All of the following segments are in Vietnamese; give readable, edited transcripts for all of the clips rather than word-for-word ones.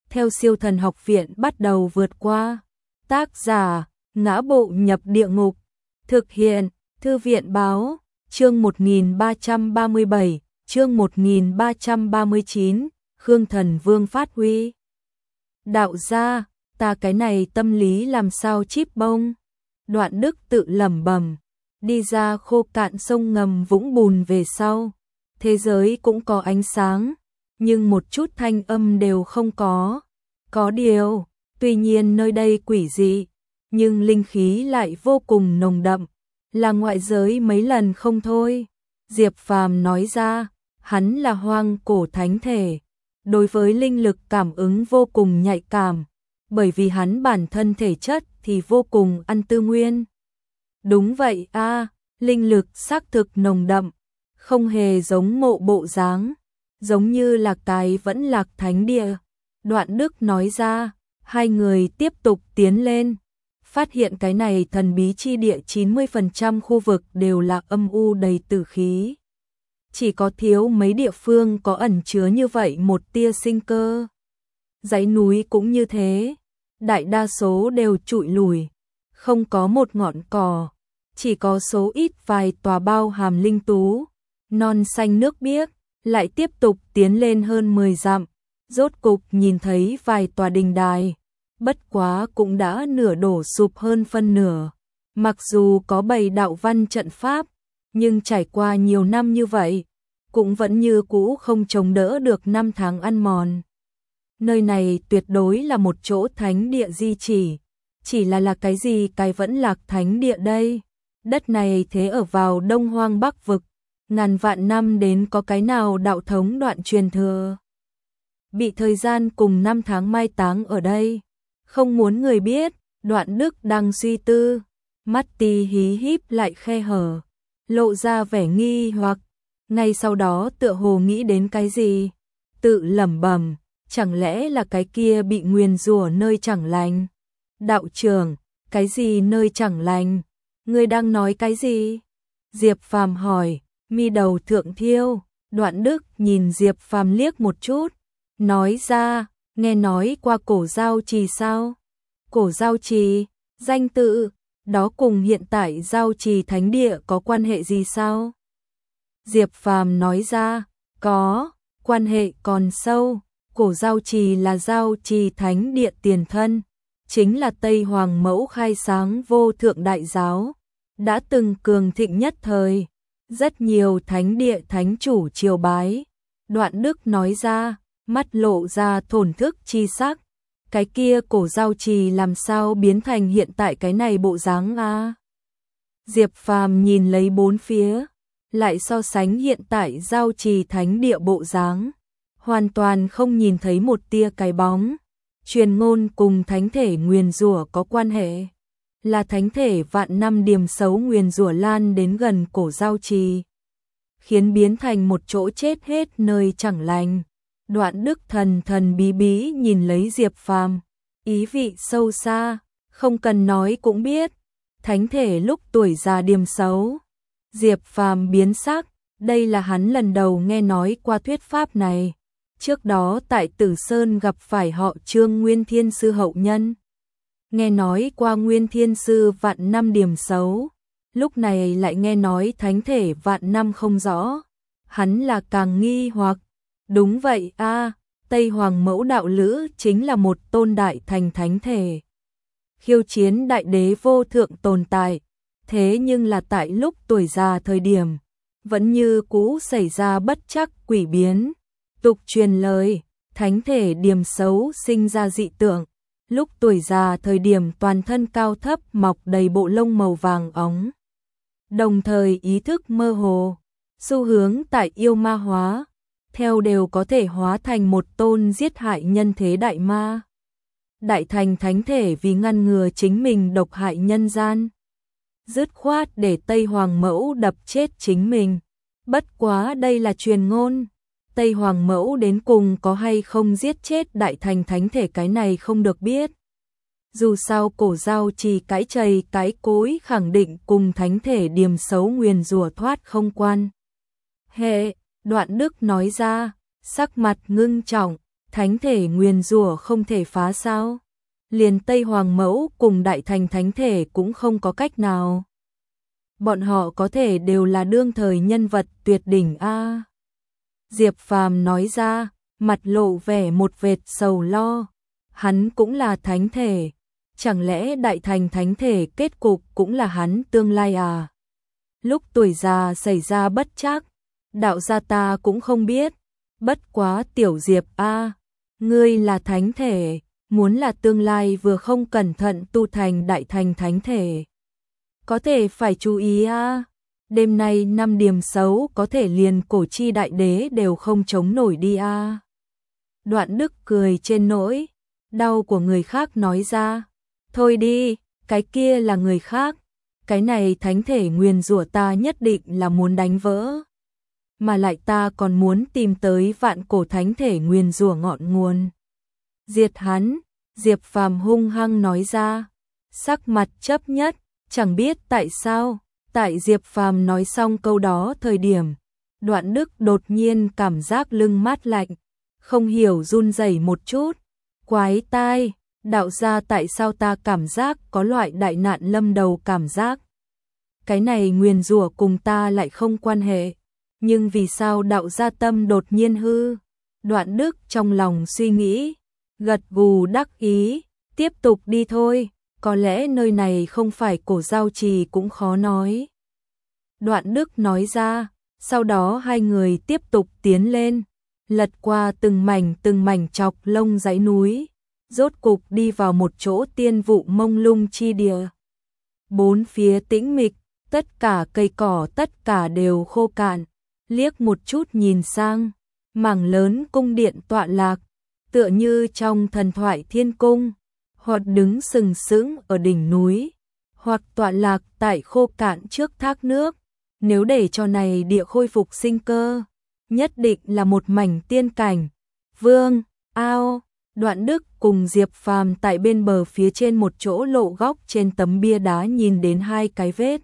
theo Siêu Thần Học Viện bắt đầu vượt qua. Tác giả: Ngã Bộ Nhập Địa Ngục. Thực hiện: Thư viện báo. Chương 1337, chương 1339, Khương Thần Vương phát huy. Đạo gia, ta cái này tâm lý làm sao chíp bông. Đoạn Đức tự lẩm bẩm, đi ra khô cạn sông ngầm vũng bùn về sau. Thế giới cũng có ánh sáng, nhưng một chút thanh âm đều không có. Có điều, tuy nhiên nơi đây quỷ dị, nhưng linh khí lại vô cùng nồng đậm, là ngoại giới mấy lần không thôi. Diệp Phàm nói ra, hắn là hoang cổ thánh thể, đối với linh lực cảm ứng vô cùng nhạy cảm, bởi vì hắn bản thân thể chất thì vô cùng ăn tư nguyên. Đúng vậy a, linh lực xác thực nồng đậm, không hề giống mộ bộ dáng, giống như là cái vẫn lạc thánh địa. Đoạn Đức nói ra, hai người tiếp tục tiến lên, phát hiện cái này thần bí chi địa 90% khu vực đều là âm u đầy tử khí. Chỉ có thiếu mấy địa phương có ẩn chứa như vậy một tia sinh cơ. Dãy núi cũng như thế, đại đa số đều trụi lùi, không có một ngọn cỏ, chỉ có số ít vài tòa bao hàm linh tú, non xanh nước biếc. Lại tiếp tục tiến lên hơn 10 dặm, rốt cục nhìn thấy vài tòa đình đài, bất quá cũng đã nửa đổ sụp hơn phân nửa. Mặc dù có bày đạo văn trận pháp, nhưng trải qua nhiều năm như vậy, cũng vẫn như cũ không chống đỡ được năm tháng ăn mòn. Nơi này tuyệt đối là một chỗ thánh địa di chỉ là cái gì cái vẫn lạc thánh địa đây. Đất này thế ở vào Đông Hoang Bắc vực, ngàn vạn năm đến có cái nào đạo thống đoạn truyền thừa. Bị thời gian cùng năm tháng mai táng ở đây, không muốn người biết. Đoạn Đức đang suy tư, mắt tí hí híp lại khe hở, lộ ra vẻ nghi hoặc, ngay sau đó tựa hồ nghĩ đến cái gì, tự lẩm bẩm, chẳng lẽ là cái kia bị nguyền rủa nơi chẳng lành. Đạo trưởng, cái gì nơi chẳng lành? Ngươi đang nói cái gì? Diệp Phàm hỏi. Mi đầu thượng thiêu. Đoạn Đức nhìn Diệp Phàm liếc một chút, nói ra, nghe nói qua Cổ Giao Trì sao? Cổ Giao Trì, danh tự, đó cùng hiện tại Giao Trì Thánh Địa có quan hệ gì sao? Diệp Phàm nói ra, có, quan hệ còn sâu. Cổ Giao Trì là Giao Trì Thánh Địa tiền thân, chính là Tây Hoàng Mẫu khai sáng vô thượng đại giáo, đã từng cường thịnh nhất thời. Rất nhiều thánh địa thánh chủ triều bái. Đoạn Đức nói ra, mắt lộ ra thổn thức chi sắc. Cái kia Cổ Giao Trì làm sao biến thành hiện tại cái này bộ dáng a? Diệp Phàm nhìn lấy bốn phía, lại so sánh hiện tại Giao Trì thánh địa bộ dáng, hoàn toàn không nhìn thấy một tia cái bóng. Truyền ngôn cùng thánh thể nguyền rủa có quan hệ, là thánh thể vạn năm điềm xấu nguyền rủa lan đến gần Cổ Giao Trì, khiến biến thành một chỗ chết hết nơi chẳng lành. Đoạn Đức thần thần bí bí nhìn lấy Diệp Phàm, ý vị sâu xa, không cần nói cũng biết, thánh thể lúc tuổi già điềm xấu. Diệp Phàm biến sắc, đây là hắn lần đầu nghe nói qua thuyết pháp này. Trước đó tại Tử Sơn gặp phải họ Trương Nguyên Thiên Sư hậu nhân, nghe nói qua Nguyên Thiên Sư vạn năm điềm xấu, lúc này lại nghe nói thánh thể vạn năm không rõ, hắn là càng nghi hoặc. Đúng vậy a, Tây Hoàng Mẫu đạo lữ chính là một tôn đại thành thánh thể, khiêu chiến đại đế vô thượng tồn tại, thế nhưng là tại lúc tuổi già thời điểm, vẫn như cũ xảy ra bất trắc quỷ biến. Tục truyền lời, thánh thể điềm xấu sinh ra dị tượng, lúc tuổi già thời điểm toàn thân cao thấp mọc đầy bộ lông màu vàng óng, đồng thời ý thức mơ hồ, xu hướng tại yêu ma hóa, theo đều có thể hóa thành một tôn giết hại nhân thế đại ma. Đại thành thánh thể vì ngăn ngừa chính mình độc hại nhân gian, dứt khoát để Tây Hoàng Mẫu đập chết chính mình. Bất quá đây là truyền ngôn, Tây Hoàng Mẫu đến cùng có hay không giết chết đại thành thánh thể cái này không được biết. Dù sao Cổ Giao Trì cái chày cái cối khẳng định cùng thánh thể điềm xấu nguyền rủa thoát không quan hệ. Đoạn Đức nói ra, sắc mặt ngưng trọng, thánh thể nguyền rủa không thể phá sao? Liền Tây Hoàng Mẫu cùng Đại Thành thánh thể cũng không có cách nào. Bọn họ có thể đều là đương thời nhân vật tuyệt đỉnh a. Diệp Phàm nói ra, mặt lộ vẻ một vệt sầu lo. Hắn cũng là thánh thể, chẳng lẽ Đại Thành thánh thể kết cục cũng là hắn tương lai à? Lúc tuổi già xảy ra bất trắc, đạo gia ta cũng không biết. Bất quá tiểu Diệp a, ngươi là thánh thể, muốn là tương lai vừa không cẩn thận tu thành Đại Thành thánh thể, có thể phải chú ý a. Đêm nay 5 điểm xấu có thể liền cổ chi đại đế đều không chống nổi đi a. Đoạn Đức cười trên nỗi đau của người khác nói ra, thôi đi, cái kia là người khác, cái này thánh thể nguyền rủa ta nhất định là muốn đánh vỡ. Mà lại ta còn muốn tìm tới vạn cổ thánh thể nguyền rủa ngọn nguồn. Diệt hắn, Diệp Phàm hung hăng nói ra, sắc mặt chấp nhất, chẳng biết tại sao, tại Diệp Phàm nói xong câu đó thời điểm, Đoạn Đức đột nhiên cảm giác lưng mát lạnh, không hiểu run rẩy một chút, quái tai, đạo gia tại sao ta cảm giác có loại đại nạn lâm đầu cảm giác. Cái này nguyền rủa cùng ta lại không quan hệ, nhưng vì sao đạo gia tâm đột nhiên hư? Đoạn Đức trong lòng suy nghĩ, gật gù đắc ý, tiếp tục đi thôi, có lẽ nơi này không phải cổ giao trì cũng khó nói. Đoạn Đức nói ra, sau đó hai người tiếp tục tiến lên, lật qua từng mảnh chọc lông dãy núi, rốt cục đi vào một chỗ tiên vụ mông lung chi địa. Bốn phía tĩnh mịch, tất cả cây cỏ tất cả đều khô cạn, liếc một chút nhìn sang, mảng lớn cung điện tọa lạc, tựa như trong thần thoại thiên cung, hoặc đứng sừng sững ở đỉnh núi, hoặc tọa lạc tại khô cạn trước thác nước. Nếu để cho này địa khôi phục sinh cơ, nhất định là một mảnh tiên cảnh. Vương, ao, Đoạn Đức cùng Diệp Phàm tại bên bờ phía trên một chỗ lộ góc trên tấm bia đá nhìn đến hai cái vết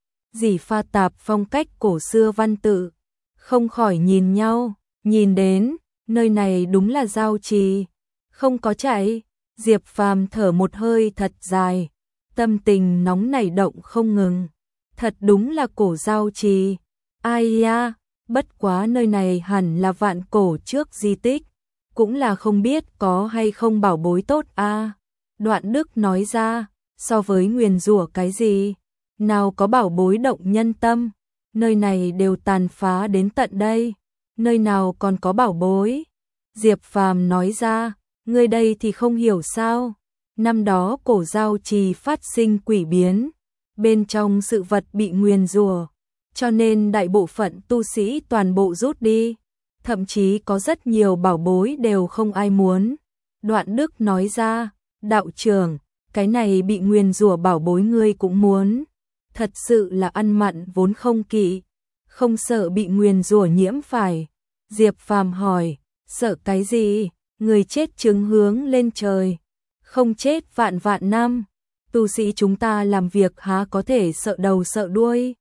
dỉ pha tạp phong cách cổ xưa văn tự, không khỏi nhìn nhau, nhìn đến, nơi này đúng là giao trì, không có chạy. Diệp Phàm thở một hơi thật dài, tâm tình nóng nảy động không ngừng. Thật đúng là cổ giao trì. Ai ya, bất quá nơi này hẳn là vạn cổ trước di tích, cũng là không biết có hay không bảo bối tốt a. Đoạn Đức nói ra, so với nguyền rủa cái gì, nào có bảo bối động nhân tâm, nơi này đều tàn phá đến tận đây, nơi nào còn có bảo bối. Diệp Phàm nói ra, người đây thì không hiểu sao, năm đó cổ giao trì phát sinh quỷ biến, bên trong sự vật bị nguyền rủa, cho nên đại bộ phận tu sĩ toàn bộ rút đi, thậm chí có rất nhiều bảo bối đều không ai muốn. Đoạn Đức nói ra, đạo trưởng, cái này bị nguyền rủa bảo bối ngươi cũng muốn, thật sự là ăn mặn vốn không kỵ, không sợ bị nguyền rủa nhiễm phải. Diệp Phàm hỏi, sợ cái gì? Người chết chứng hướng lên trời, không chết vạn vạn năm. Tu sĩ chúng ta làm việc há có thể sợ đầu sợ đuôi,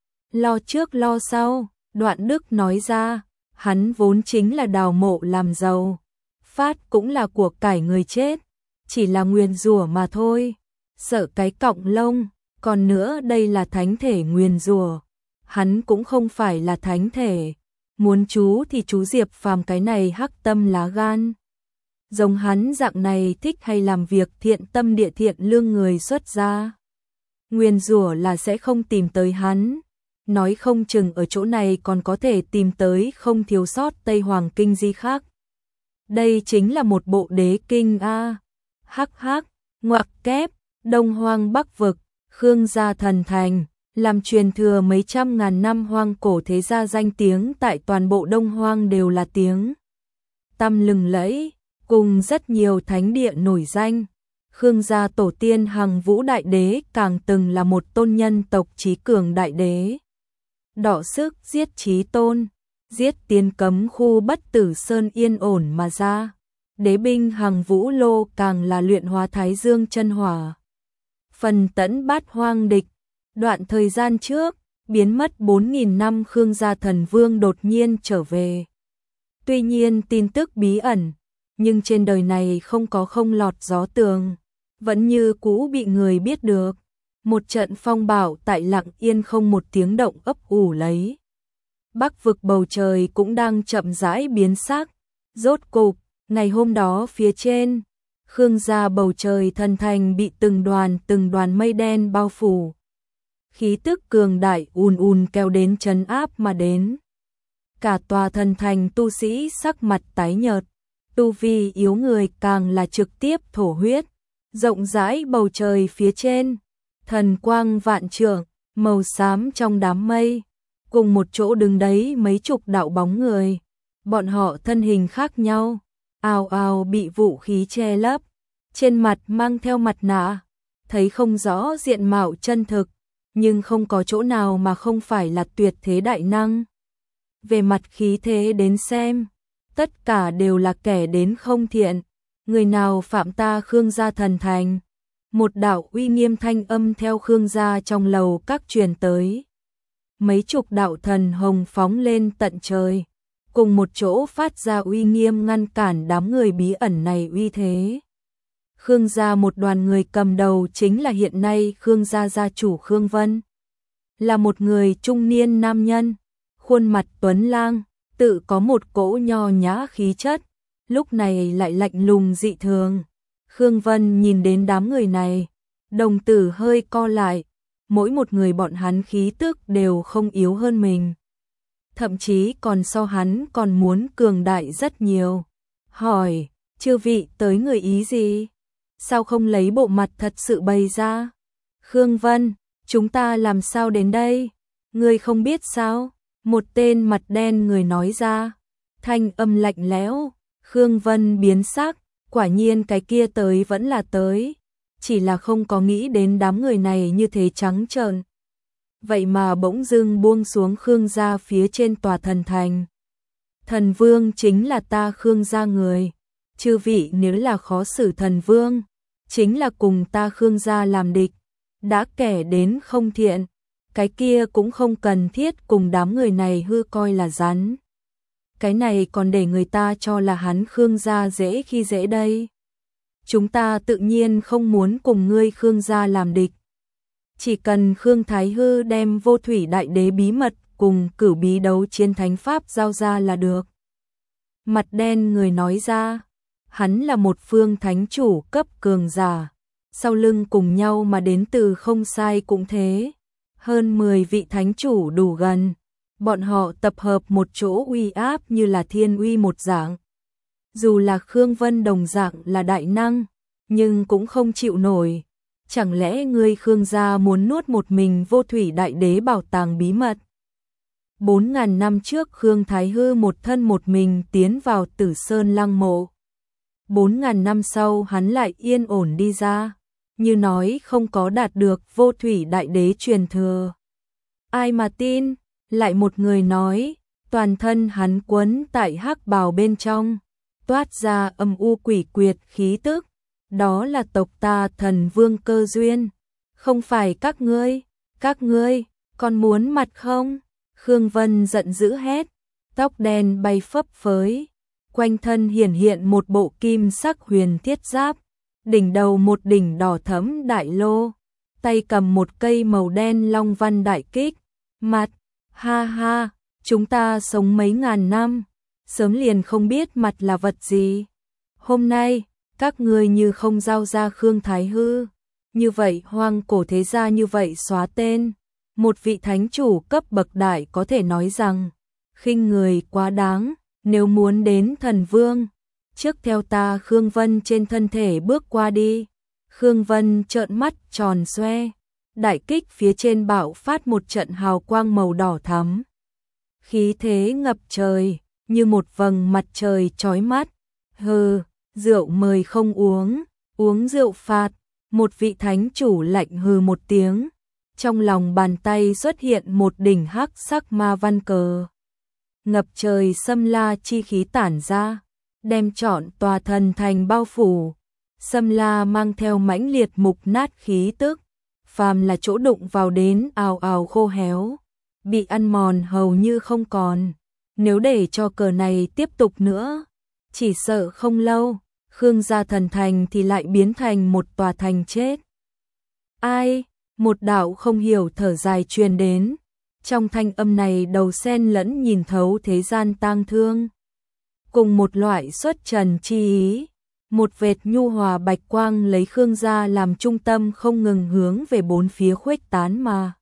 lo trước lo sau. Đoạn Đức nói ra, hắn vốn chính là đào mộ làm giàu, phát cũng là của cải người chết, chỉ là nguyền rủa mà thôi, sợ cái cọng lông. Còn nữa đây là thánh thể nguyền rủa, hắn cũng không phải là thánh thể, muốn chú thì chú Diệp Phàm cái này hắc tâm lá gan. Giống hắn dạng này thích hay làm việc thiện tâm địa thiện lương người xuất gia, nguyền rủa là sẽ không tìm tới hắn, nói không chừng ở chỗ này còn có thể tìm tới không thiếu sót Tây Hoàng kinh gì khác. Đây chính là một bộ đế kinh a. Hắc hắc, ngoặc kép, Đông Hoang Bắc vực, Khương gia thần thành, làm truyền thừa mấy trăm ngàn năm hoang cổ thế gia danh tiếng tại toàn bộ Đông Hoang đều là tiếng tăm lừng lẫy, cùng rất nhiều thánh địa nổi danh. Khương gia tổ tiên Hằng Vũ đại đế càng từng là một tôn nhân tộc trí cường đại đế. Đọ sức giết Chí Tôn, giết tiên cấm khu Bất Tử Sơn yên ổn mà ra. Đế binh Hằng Vũ lô càng là luyện hóa Thái Dương chân hỏa, phần tẫn bát hoang địch. Đoạn thời gian trước, biến mất 4.000 năm Khương gia thần vương đột nhiên trở về. Tuy nhiên tin tức bí ẩn, nhưng trên đời này không có không lọt gió tường, vẫn như cũ bị người biết được. Một trận phong bạo tại lặng yên không một tiếng động ấp ủ lấy. Bắc vực bầu trời cũng đang chậm rãi biến sắc. Rốt cục, ngày hôm đó phía trên, Khương gia bầu trời thần thành bị từng đoàn mây đen bao phủ. Khí tức cường đại ùn ùn kéo đến trấn áp mà đến. Cả tòa thần thành tu sĩ sắc mặt tái nhợt, tu vi yếu người càng là trực tiếp thổ huyết. Rộng rãi bầu trời phía trên, thần quang vạn trượng, màu xám trong đám mây, cùng một chỗ đứng đấy mấy chục đạo bóng người. Bọn họ thân hình khác nhau, ào ào bị vũ khí che lấp, trên mặt mang theo mặt nạ, thấy không rõ diện mạo chân thực, nhưng không có chỗ nào mà không phải là tuyệt thế đại năng. Về mặt khí thế đến xem, tất cả đều là kẻ đến không thiện. Người nào phạm ta Khương gia thần thành? Một đạo uy nghiêm thanh âm theo Khương gia trong lầu các truyền tới. Mấy chục đạo thần hồng phóng lên tận trời, cùng một chỗ phát ra uy nghiêm ngăn cản đám người bí ẩn này uy thế. Khương gia một đoàn người cầm đầu chính là hiện nay Khương gia gia chủ Khương Vân. Là một người trung niên nam nhân, khuôn mặt tuấn lang, tự có một cỗ nho nhã khí chất, lúc này lại lạnh lùng dị thường. Khương Vân nhìn đến đám người này, đồng tử hơi co lại, mỗi một người bọn hắn khí tức đều không yếu hơn mình. Thậm chí còn so hắn còn muốn cường đại rất nhiều. Hỏi, chư vị tới người ý gì? Sao không lấy bộ mặt thật sự bày ra? Khương Vân, chúng ta làm sao đến đây? Ngươi không biết sao? Một tên mặt đen người nói ra, thanh âm lạnh lẽo. Khương Vân biến sắc, quả nhiên cái kia tới vẫn là tới, chỉ là không có nghĩ đến đám người này như thế trắng trợn. Vậy mà bỗng dưng buông xuống Khương gia phía trên tòa thần thành. Thần vương chính là ta Khương gia người, chư vị nếu là khó xử thần vương, chính là cùng ta Khương gia làm địch, đã kẻ đến không thiện, cái kia cũng không cần thiết cùng đám người này hư coi là rắn. Cái này còn để người ta cho là hắn Khương gia dễ khi dễ đây. Chúng ta tự nhiên không muốn cùng ngươi Khương gia làm địch. Chỉ cần Khương Thái Hư đem vô thủy đại đế bí mật cùng cửu bí đấu chiến thánh pháp giao ra là được. Mặt đen người nói ra, hắn là một phương thánh chủ cấp cường giả, sau lưng cùng nhau mà đến từ không sai cũng thế. Hơn 10 vị thánh chủ đủ gần. Bọn họ tập hợp một chỗ uy áp như là thiên uy một dạng. Dù là Khương Vân đồng dạng là đại năng, nhưng cũng không chịu nổi. Chẳng lẽ ngươi Khương gia muốn nuốt một mình vô thủy đại đế bảo tàng bí mật? 4.000 năm trước Khương Thái Hư một thân một mình tiến vào Tử Sơn lăng mộ. 4.000 năm sau hắn lại yên ổn đi ra, như nói không có đạt được vô thủy đại đế truyền thừa. Ai mà tin? Lại một người nói, toàn thân hắn quấn tại hắc bào bên trong, toát ra âm u quỷ quyệt khí tức, đó là tộc ta thần vương Cơ Duyên, không phải các ngươi, còn muốn mặt không? Khương Vân giận dữ hét, tóc đen bay phấp phới, quanh thân hiển hiện một bộ kim sắc huyền thiết giáp, đỉnh đầu một đỉnh đỏ thẫm đại lô, tay cầm một cây màu đen long văn đại kích, mặt, ha ha, chúng ta sống mấy ngàn năm, sớm liền không biết mặt là vật gì. Hôm nay, các ngươi như không giao ra Khương Thái Hư, như vậy hoang cổ thế gia như vậy xóa tên. Một vị thánh chủ cấp bậc đại có thể nói rằng, khinh người quá đáng, nếu muốn đến thần vương, trước theo ta Khương Vân trên thân thể bước qua đi. Khương Vân trợn mắt tròn xoe, đại kích phía trên bạo phát một trận hào quang màu đỏ thắm. Khí thế ngập trời, như một vầng mặt trời chói mắt. Hừ, rượu mời không uống, uống rượu phạt. Một vị thánh chủ lạnh hừ một tiếng, trong lòng bàn tay xuất hiện một đỉnh hắc sắc ma văn cờ. Ngập trời xâm la chi khí tản ra, đem trọn tòa thần thành bao phủ. Xâm la mang theo mãnh liệt mục nát khí tức, phàm là chỗ đụng vào đến ào ào khô héo, bị ăn mòn hầu như không còn. Nếu để cho cờ này tiếp tục nữa, chỉ sợ không lâu, Khương gia thần thành thì lại biến thành một tòa thành chết. Ai? Một đạo không hiểu thở dài truyền đến. Trong thanh âm này đầu xen lẫn nhìn thấu thế gian tang thương. Cùng một loại xuất trần chi ý, một vệt nhu hòa bạch quang lấy Khương gia làm trung tâm không ngừng hướng về bốn phía khuếch tán mà.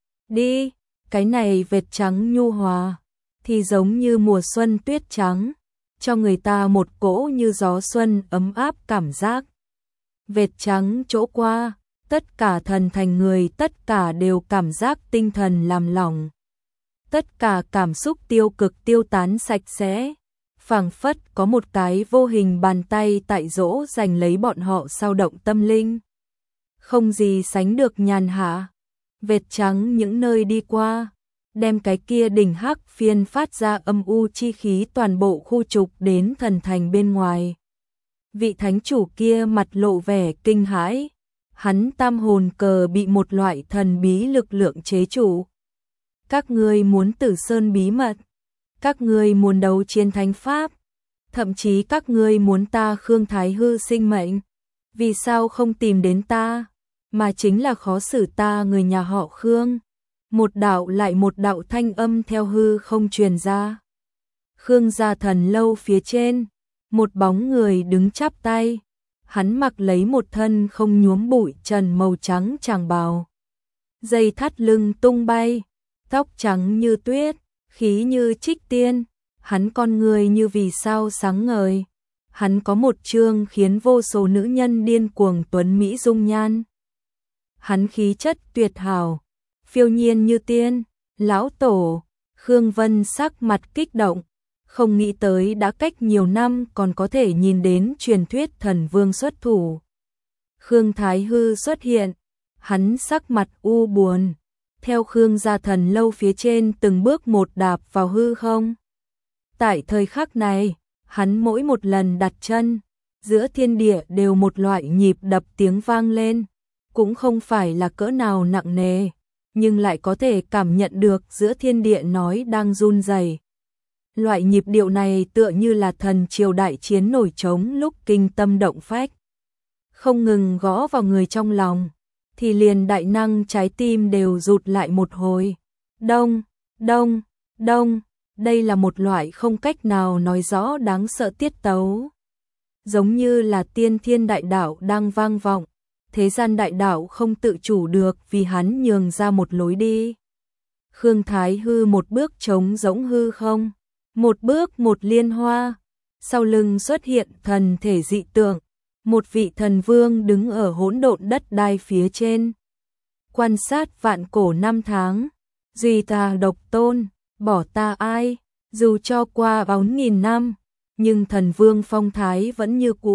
Đi, cái này vệt trắng nhu hòa, thì giống như mùa xuân tuyết trắng, cho người ta một cỗ như gió xuân ấm áp cảm giác. Vệt trắng chỗ qua, tất cả thần thành người tất cả đều cảm giác tinh thần làm lỏng. Tất cả cảm xúc tiêu cực tiêu tán sạch sẽ, phảng phất có một cái vô hình bàn tay tại dỗ giành lấy bọn họ sao động tâm linh. Không gì sánh được nhàn hạ, vệt trắng những nơi đi qua, đem cái kia đỉnh hắc phiên phát ra âm u chi khí toàn bộ khu trục đến thần thành bên ngoài. Vị thánh chủ kia mặt lộ vẻ kinh hãi, hắn tam hồn cờ bị một loại thần bí lực lượng chế trụ. Các ngươi muốn Tử Sơn bí mật, các ngươi muốn đấu chiến thánh pháp, thậm chí các ngươi muốn ta Khương Thái Hư sinh mệnh, vì sao không tìm đến ta, mà chính là khó xử ta người nhà họ Khương. Một đạo lại một đạo thanh âm theo hư không truyền ra. Khương gia thần lâu phía trên, một bóng người đứng chắp tay, hắn mặc lấy một thân không nhuốm bụi trần màu trắng tràng bào. Dây thắt lưng tung bay, tóc trắng như tuyết, khí như trích tiên, hắn con người như vì sao sáng ngời. Hắn có một trương khiến vô số nữ nhân điên cuồng tuấn mỹ dung nhan. Hắn khí chất tuyệt hảo, phiêu nhiên như tiên, lão tổ. Khương Vân sắc mặt kích động, không nghĩ tới đã cách nhiều năm còn có thể nhìn đến truyền thuyết thần vương xuất thủ. Khương Thái Hư xuất hiện, hắn sắc mặt u buồn, theo Khương gia thần lâu phía trên từng bước một đạp vào hư không. Tại thời khắc này, hắn mỗi một lần đặt chân, giữa thiên địa đều một loại nhịp đập tiếng vang lên, cũng không phải là cỡ nào nặng nề, nhưng lại có thể cảm nhận được giữa thiên địa nói đang run rẩy. Loại nhịp điệu này tựa như là thần triều đại chiến nổi trống lúc kinh tâm động phách, không ngừng gõ vào người trong lòng, thì liền đại năng trái tim đều rụt lại một hồi. Đông, đông, đông, đây là một loại không cách nào nói rõ đáng sợ tiết tấu. Giống như là tiên thiên đại đạo đang vang vọng, thế gian đại đạo không tự chủ được vì hắn nhường ra một lối đi. Khương Thái Hư một bước trống rỗng hư không, một bước một liên hoa, sau lưng xuất hiện thần thể dị tượng, một vị thần vương đứng ở hỗn độn đất đai phía trên. Quan sát vạn cổ năm tháng, duy ta độc tôn, bỏ ta ai, dù cho qua 4.000 năm, nhưng thần vương phong thái vẫn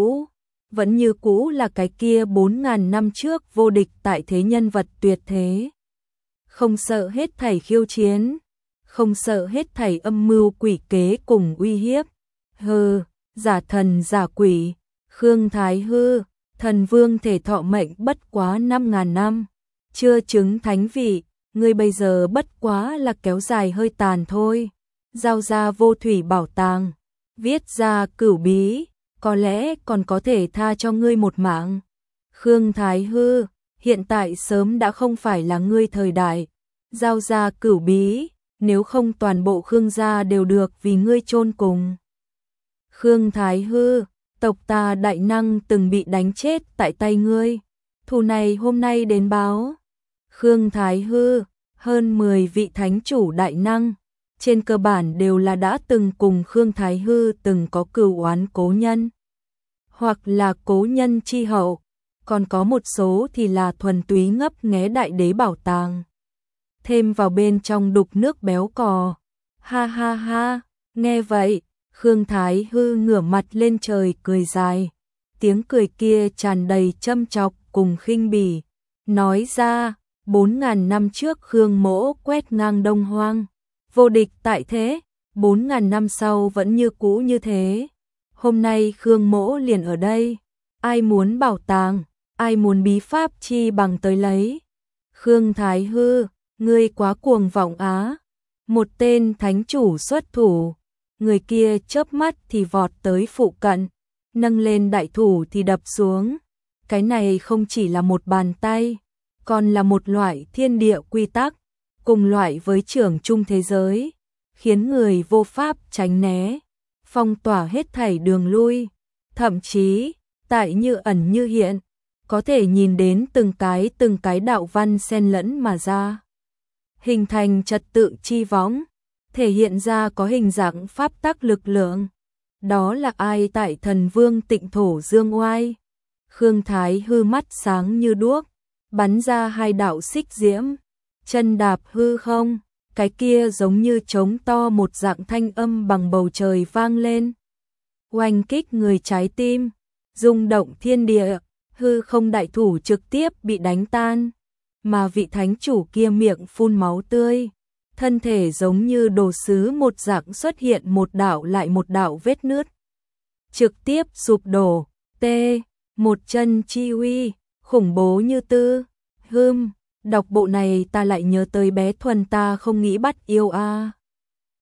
như cũ là cái kia 4.000 năm trước vô địch tại thế nhân vật tuyệt thế. Không sợ hết thảy khiêu chiến, không sợ hết thảy âm mưu quỷ kế cùng uy hiếp. Hừ, giả thần giả quỷ, Khương Thái Hư, thần vương thể thọ mệnh bất quá 5.000 năm, chưa chứng thánh vị, ngươi bây giờ bất quá là kéo dài hơi tàn thôi. Giao ra vô thủy bảo tàng, viết ra cửu bí, có lẽ còn có thể tha cho ngươi một mạng. Khương Thái Hư, hiện tại sớm đã không phải là ngươi thời đại. Giao ra cửu bí, nếu không toàn bộ Khương gia đều được vì ngươi chôn cùng. Khương Thái Hư, tộc ta đại năng từng bị đánh chết tại tay ngươi, thù này hôm nay đến báo. Khương Thái Hư, hơn 10 vị thánh chủ đại năng, trên cơ bản đều là đã từng cùng Khương Thái Hư từng có cừu oán cố nhân, hoặc là cố nhân chi hậu, còn có một số thì là thuần túy ngấp nghé đại đế bảo tàng. Thêm vào bên trong đục nước béo cò. Ha ha ha, nghe vậy, Khương Thái Hư ngửa mặt lên trời cười dài. Tiếng cười kia tràn đầy châm chọc cùng khinh bỉ. Nói ra, 4.000 năm trước Khương Mỗ quét ngang Đông Hoang, vô địch tại thế, 4.000 năm sau vẫn như cũ như thế. Hôm nay Khương Mỗ liền ở đây, ai muốn bảo tàng, ai muốn bí pháp chi bằng tới lấy. Khương Thái Hư, ngươi quá cuồng vọng á. Một tên thánh chủ xuất thủ, người kia chớp mắt thì vọt tới phụ cận, nâng lên đại thủ thì đập xuống. Cái này không chỉ là một bàn tay, còn là một loại thiên địa quy tắc, cùng loại với trưởng chung thế giới, khiến người vô pháp tránh né, phong tỏa hết thảy đường lui, thậm chí, tại như ẩn như hiện, có thể nhìn đến từng cái đạo văn xen lẫn mà ra, hình thành trật tự chi võng, thể hiện ra có hình dạng pháp tắc lực lượng. Đó là ai tại Thần Vương Tịnh Thổ dương oai? Khương Thái hư mắt sáng như đuốc, bắn ra hai đạo xích diễm, chân đạp hư không, cái kia giống như trống to một dạng thanh âm bằng bầu trời vang lên. Oanh kích người trái tim, rung động thiên địa, hư không đại thủ trực tiếp bị đánh tan, mà vị thánh chủ kia miệng phun máu tươi, thân thể giống như đồ sứ một dạng xuất hiện một đạo lại một đạo vết nứt. Trực tiếp sụp đổ, một chân chi uy, khủng bố như tư. Đọc bộ này ta lại nhớ tới bé Thuần ta không nghĩ bắt yêu a.